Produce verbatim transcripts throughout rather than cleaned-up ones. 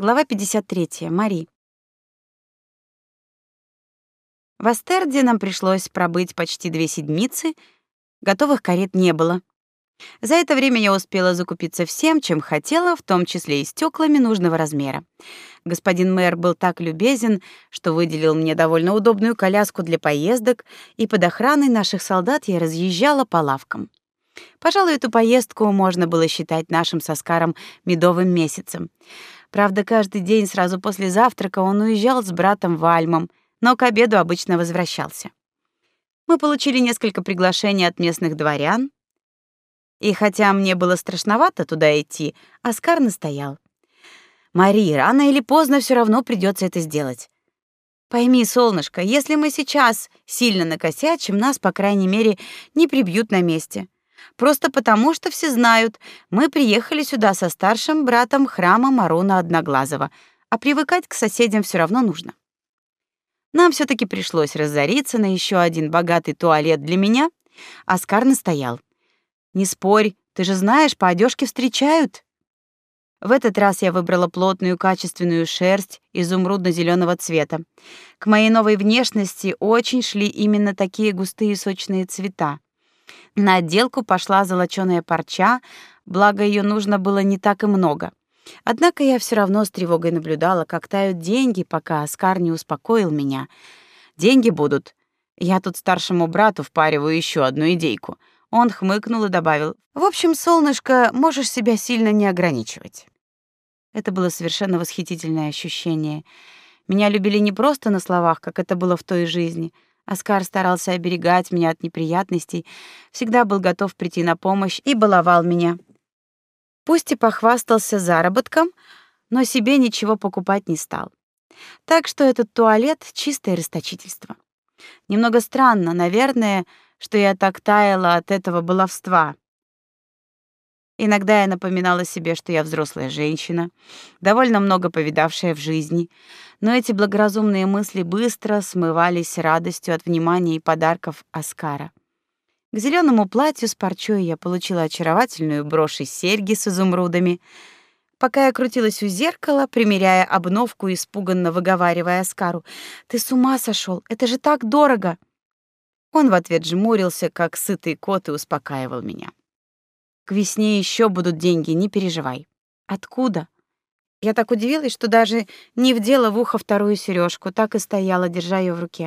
Глава пятьдесят третья. Мари. В Астерде нам пришлось пробыть почти две седмицы, готовых карет не было. За это время я успела закупиться всем, чем хотела, в том числе и стеклами нужного размера. Господин мэр был так любезен, что выделил мне довольно удобную коляску для поездок, и под охраной наших солдат я разъезжала по лавкам. Пожалуй, эту поездку можно было считать нашим с Оскаром медовым месяцем. Правда, каждый день сразу после завтрака он уезжал с братом Вальмом, но к обеду обычно возвращался. Мы получили несколько приглашений от местных дворян, и хотя мне было страшновато туда идти, Оскар настоял. «Мари, рано или поздно все равно придется это сделать. Пойми, солнышко, если мы сейчас сильно накосячим, нас, по крайней мере, не прибьют на месте. Просто потому, что все знают, мы приехали сюда со старшим братом храма Марона Одноглазого, а привыкать к соседям все равно нужно. Нам все таки пришлось разориться на еще один богатый туалет для меня. Оскар настоял. Не спорь, ты же знаешь, по одежке встречают. В этот раз я выбрала плотную качественную шерсть изумрудно-зеленого цвета. К моей новой внешности очень шли именно такие густые сочные цвета. На отделку пошла золочёная парча, благо ее нужно было не так и много. Однако я все равно с тревогой наблюдала, как тают деньги, пока Оскар не успокоил меня. Деньги будут. Я тут старшему брату впариваю еще одну идейку. Он хмыкнул и добавил: "В общем, солнышко, можешь себя сильно не ограничивать". Это было совершенно восхитительное ощущение. Меня любили не просто на словах, как это было в той жизни. Оскар старался оберегать меня от неприятностей, всегда был готов прийти на помощь и баловал меня. Пусть и похвастался заработком, но себе ничего покупать не стал. Так что этот туалет — чистое расточительство. Немного странно, наверное, что я так таяла от этого баловства. Иногда я напоминала себе, что я взрослая женщина, довольно много повидавшая в жизни, но эти благоразумные мысли быстро смывались радостью от внимания и подарков Оскара. К зеленому платью с парчой я получила очаровательную брошь и серьги с изумрудами. Пока я крутилась у зеркала, примеряя обновку, испуганно выговаривая Оскару: «Ты с ума сошел? Это же так дорого!» Он в ответ жмурился, как сытый кот, и успокаивал меня. «К весне еще будут деньги, не переживай». «Откуда?» Я так удивилась, что даже не вдела в ухо вторую сережку, так и стояла, держа ее в руке.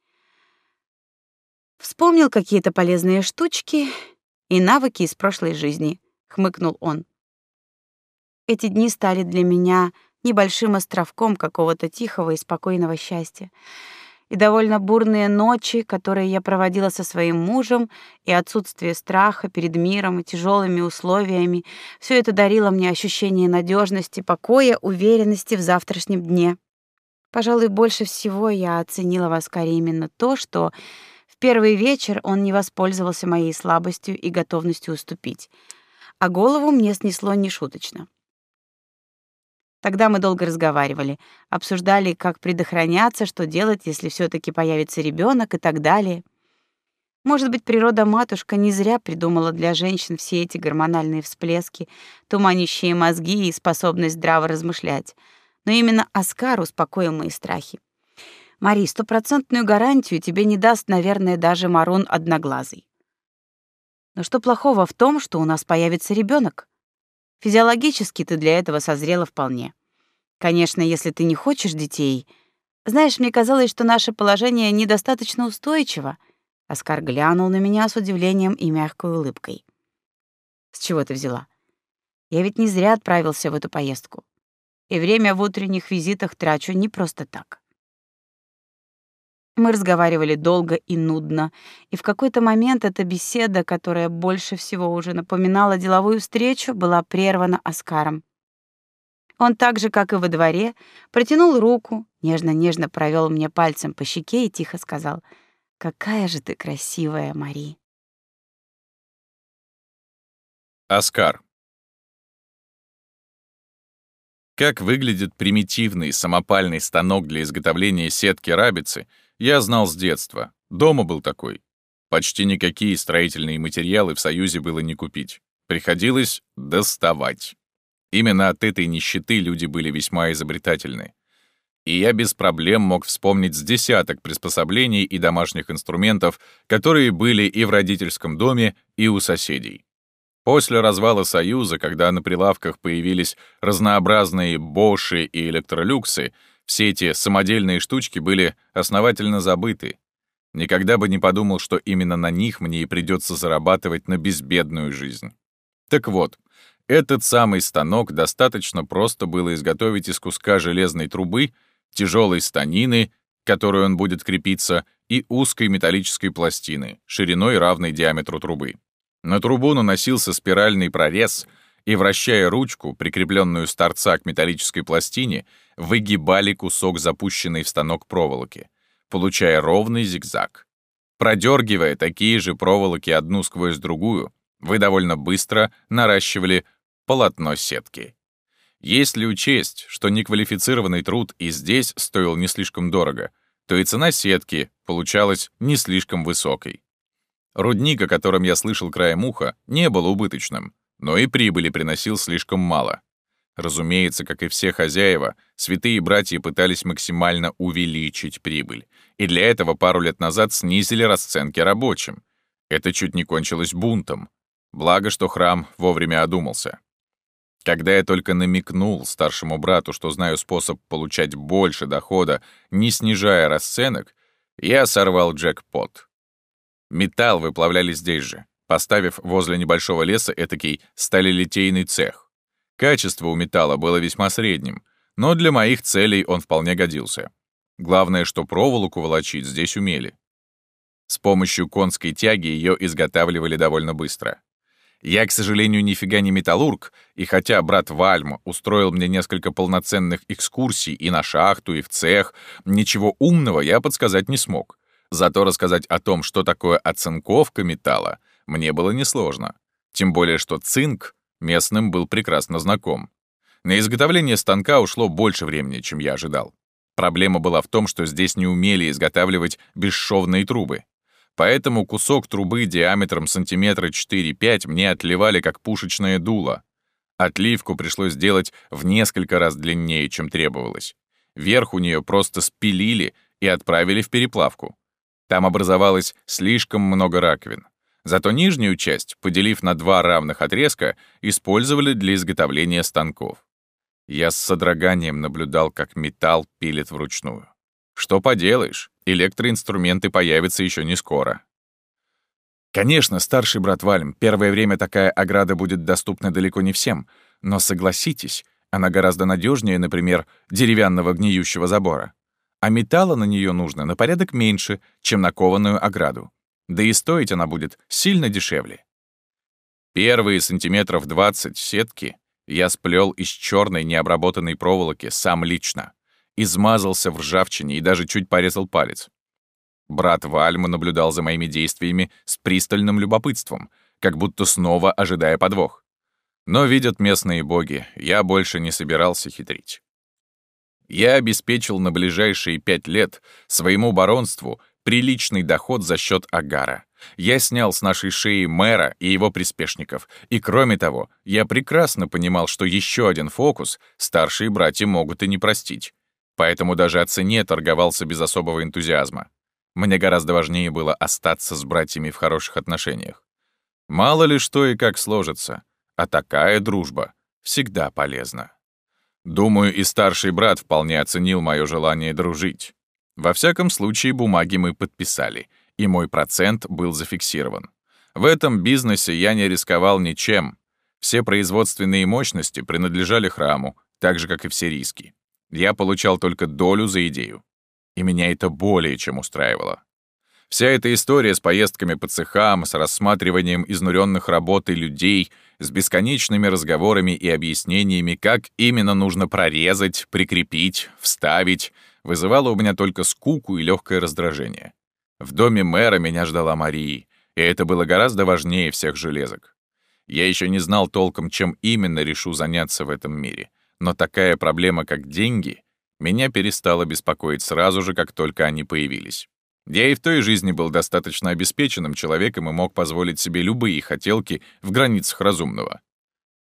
«Вспомнил какие-то полезные штучки и навыки из прошлой жизни», — хмыкнул он. Эти дни стали для меня небольшим островком какого-то тихого и спокойного счастья. И довольно бурные ночи, которые я проводила со своим мужем, и отсутствие страха перед миром и тяжелыми условиями, все это дарило мне ощущение надежности, покоя, уверенности в завтрашнем дне. Пожалуй, больше всего я оценила в Оскаре именно то, что в первый вечер он не воспользовался моей слабостью и готовностью уступить, а голову мне снесло нешуточно. Тогда мы долго разговаривали, обсуждали, как предохраняться, что делать, если все таки появится ребенок, и так далее. Может быть, природа-матушка не зря придумала для женщин все эти гормональные всплески, туманящие мозги и способность здраво размышлять. Но именно Оскар успокоил мои страхи. «Мари, стопроцентную гарантию тебе не даст, наверное, даже Марон Одноглазый. Но что плохого в том, что у нас появится ребенок? Физиологически ты для этого созрела вполне. Конечно, если ты не хочешь детей. Знаешь, мне казалось, что наше положение недостаточно устойчиво». Оскар глянул на меня с удивлением и мягкой улыбкой. «С чего ты взяла? Я ведь не зря отправился в эту поездку. И время в утренних визитах трачу не просто так». Мы разговаривали долго и нудно, и в какой-то момент эта беседа, которая больше всего уже напоминала деловую встречу, была прервана Оскаром. Он так же, как и во дворе, протянул руку, нежно-нежно провел мне пальцем по щеке и тихо сказал: «Какая же ты красивая, Мари». Оскар. Как выглядит примитивный самопальный станок для изготовления сетки рабицы, я знал с детства. Дома был такой. Почти никакие строительные материалы в Союзе было не купить. Приходилось доставать. Именно от этой нищеты люди были весьма изобретательны. И я без проблем мог вспомнить с десяток приспособлений и домашних инструментов, которые были и в родительском доме, и у соседей. После развала Союза, когда на прилавках появились разнообразные Боши и Электролюксы, все эти самодельные штучки были основательно забыты. Никогда бы не подумал, что именно на них мне и придется зарабатывать на безбедную жизнь. Так вот, этот самый станок достаточно просто было изготовить из куска железной трубы, тяжелой станины, к которой он будет крепиться, и узкой металлической пластины, шириной равной диаметру трубы. На трубу наносился спиральный прорез, и, вращая ручку, прикрепленную с торца к металлической пластине, выгибали кусок запущенной в станок проволоки, получая ровный зигзаг. Продергивая такие же проволоки одну сквозь другую, вы довольно быстро наращивали полотно сетки. Если учесть, что неквалифицированный труд и здесь стоил не слишком дорого, то и цена сетки получалась не слишком высокой. Рудник, о котором я слышал краем уха, не был убыточным, но и прибыли приносил слишком мало. Разумеется, как и все хозяева, святые братья пытались максимально увеличить прибыль, и для этого пару лет назад снизили расценки рабочим. Это чуть не кончилось бунтом. Благо, что храм вовремя одумался. Когда я только намекнул старшему брату, что знаю способ получать больше дохода, не снижая расценок, я сорвал джекпот. Металл выплавляли здесь же, поставив возле небольшого леса этакий сталелитейный цех. Качество у металла было весьма средним, но для моих целей он вполне годился. Главное, что проволоку волочить здесь умели. С помощью конской тяги ее изготавливали довольно быстро. Я, к сожалению, нифига не металлург, и хотя брат Вальм устроил мне несколько полноценных экскурсий и на шахту, и в цех, ничего умного я подсказать не смог. Зато рассказать о том, что такое оцинковка металла, мне было несложно. Тем более, что цинк местным был прекрасно знаком. На изготовление станка ушло больше времени, чем я ожидал. Проблема была в том, что здесь не умели изготавливать бесшовные трубы. Поэтому кусок трубы диаметром сантиметра четыре-пять мне отливали как пушечное дуло. Отливку пришлось делать в несколько раз длиннее, чем требовалось. Верх у нее просто спилили и отправили в переплавку. Там образовалось слишком много раковин. Зато нижнюю часть, поделив на два равных отрезка, использовали для изготовления станков. Я с содроганием наблюдал, как металл пилит вручную. Что поделаешь, электроинструменты появятся еще не скоро. Конечно, старший брат Вальм, первое время такая ограда будет доступна далеко не всем, но согласитесь, она гораздо надежнее, например, деревянного гниющего забора. А металла на нее нужно на порядок меньше, чем на кованую ограду. Да и стоить она будет сильно дешевле. Первые сантиметров двадцать сетки я сплел из черной необработанной проволоки сам лично. Измазался в ржавчине и даже чуть порезал палец. Брат Вальма наблюдал за моими действиями с пристальным любопытством, как будто снова ожидая подвох. Но, видят местные боги, я больше не собирался хитрить. Я обеспечил на ближайшие пять лет своему баронству приличный доход за счет агара. Я снял с нашей шеи мэра и его приспешников, и, кроме того, я прекрасно понимал, что еще один фокус старшие братья могут и не простить. Поэтому даже о цене торговался без особого энтузиазма. Мне гораздо важнее было остаться с братьями в хороших отношениях. Мало ли что и как сложится, а такая дружба всегда полезна. Думаю, и старший брат вполне оценил мое желание дружить. Во всяком случае, бумаги мы подписали, и мой процент был зафиксирован. В этом бизнесе я не рисковал ничем. Все производственные мощности принадлежали храму, так же, как и все риски. Я получал только долю за идею. И меня это более чем устраивало. Вся эта история с поездками по цехам, с рассматриванием изнуренных работой людей, с бесконечными разговорами и объяснениями, как именно нужно прорезать, прикрепить, вставить, вызывала у меня только скуку и легкое раздражение. В доме мэра меня ждала Мария, и это было гораздо важнее всех железок. Я еще не знал толком, чем именно решу заняться в этом мире, но такая проблема, как деньги, меня перестала беспокоить сразу же, как только они появились. Я и в той жизни был достаточно обеспеченным человеком и мог позволить себе любые хотелки в границах разумного.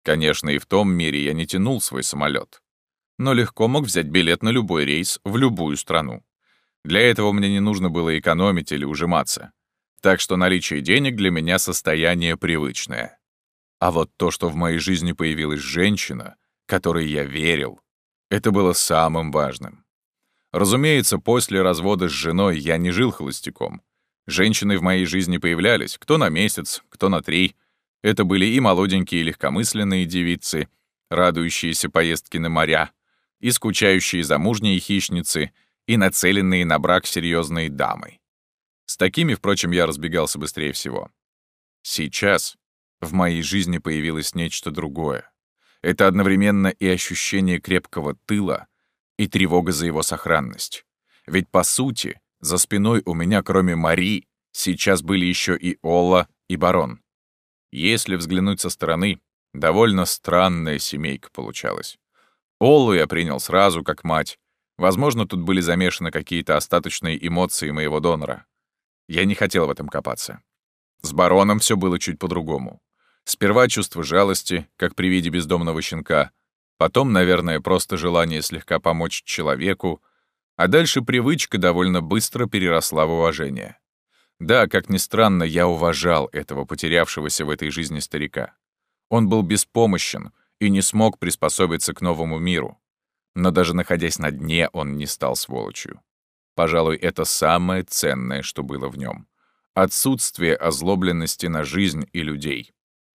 Конечно, и в том мире я не тянул свой самолет, но легко мог взять билет на любой рейс в любую страну. Для этого мне не нужно было экономить или ужиматься. Так что наличие денег для меня состояние привычное. А вот то, что в моей жизни появилась женщина, которой я верил, это было самым важным. Разумеется, после развода с женой я не жил холостяком. Женщины в моей жизни появлялись, кто на месяц, кто на три. Это были и молоденькие легкомысленные девицы, радующиеся поездке на моря, и скучающие замужние хищницы, и нацеленные на брак серьезные дамы. С такими, впрочем, я разбегался быстрее всего. Сейчас в моей жизни появилось нечто другое. Это одновременно и ощущение крепкого тыла, и тревога за его сохранность. Ведь, по сути, за спиной у меня, кроме Мари, сейчас были еще и Олла, и барон. Если взглянуть со стороны, довольно странная семейка получалась. Оллу я принял сразу, как мать. Возможно, тут были замешаны какие-то остаточные эмоции моего донора. Я не хотел в этом копаться. С бароном все было чуть по-другому. Сперва чувство жалости, как при виде бездомного щенка, потом, наверное, просто желание слегка помочь человеку, а дальше привычка довольно быстро переросла в уважение. Да, как ни странно, я уважал этого потерявшегося в этой жизни старика. Он был беспомощен и не смог приспособиться к новому миру. Но даже находясь на дне, он не стал сволочью. Пожалуй, это самое ценное, что было в нем. Отсутствие озлобленности на жизнь и людей.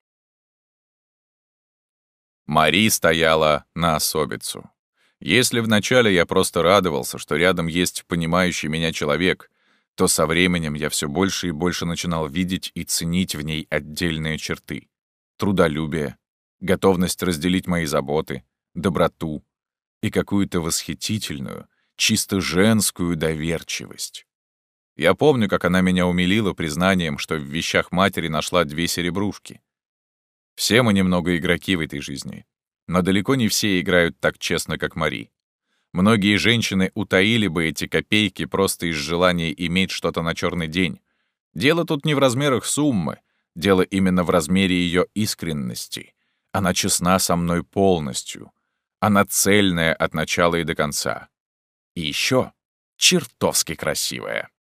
Мари стояла на особицу. Если вначале я просто радовался, что рядом есть понимающий меня человек, то со временем я все больше и больше начинал видеть и ценить в ней отдельные черты. Трудолюбие, готовность разделить мои заботы, доброту и какую-то восхитительную, чисто женскую доверчивость. Я помню, как она меня умилила признанием, что в вещах матери нашла две серебрушки. Все мы немного игроки в этой жизни, но далеко не все играют так честно, как Мари. Многие женщины утаили бы эти копейки просто из желания иметь что-то на черный день. Дело тут не в размерах суммы, дело именно в размере ее искренности. Она честна со мной полностью. Она цельная от начала и до конца. И еще чертовски красивая.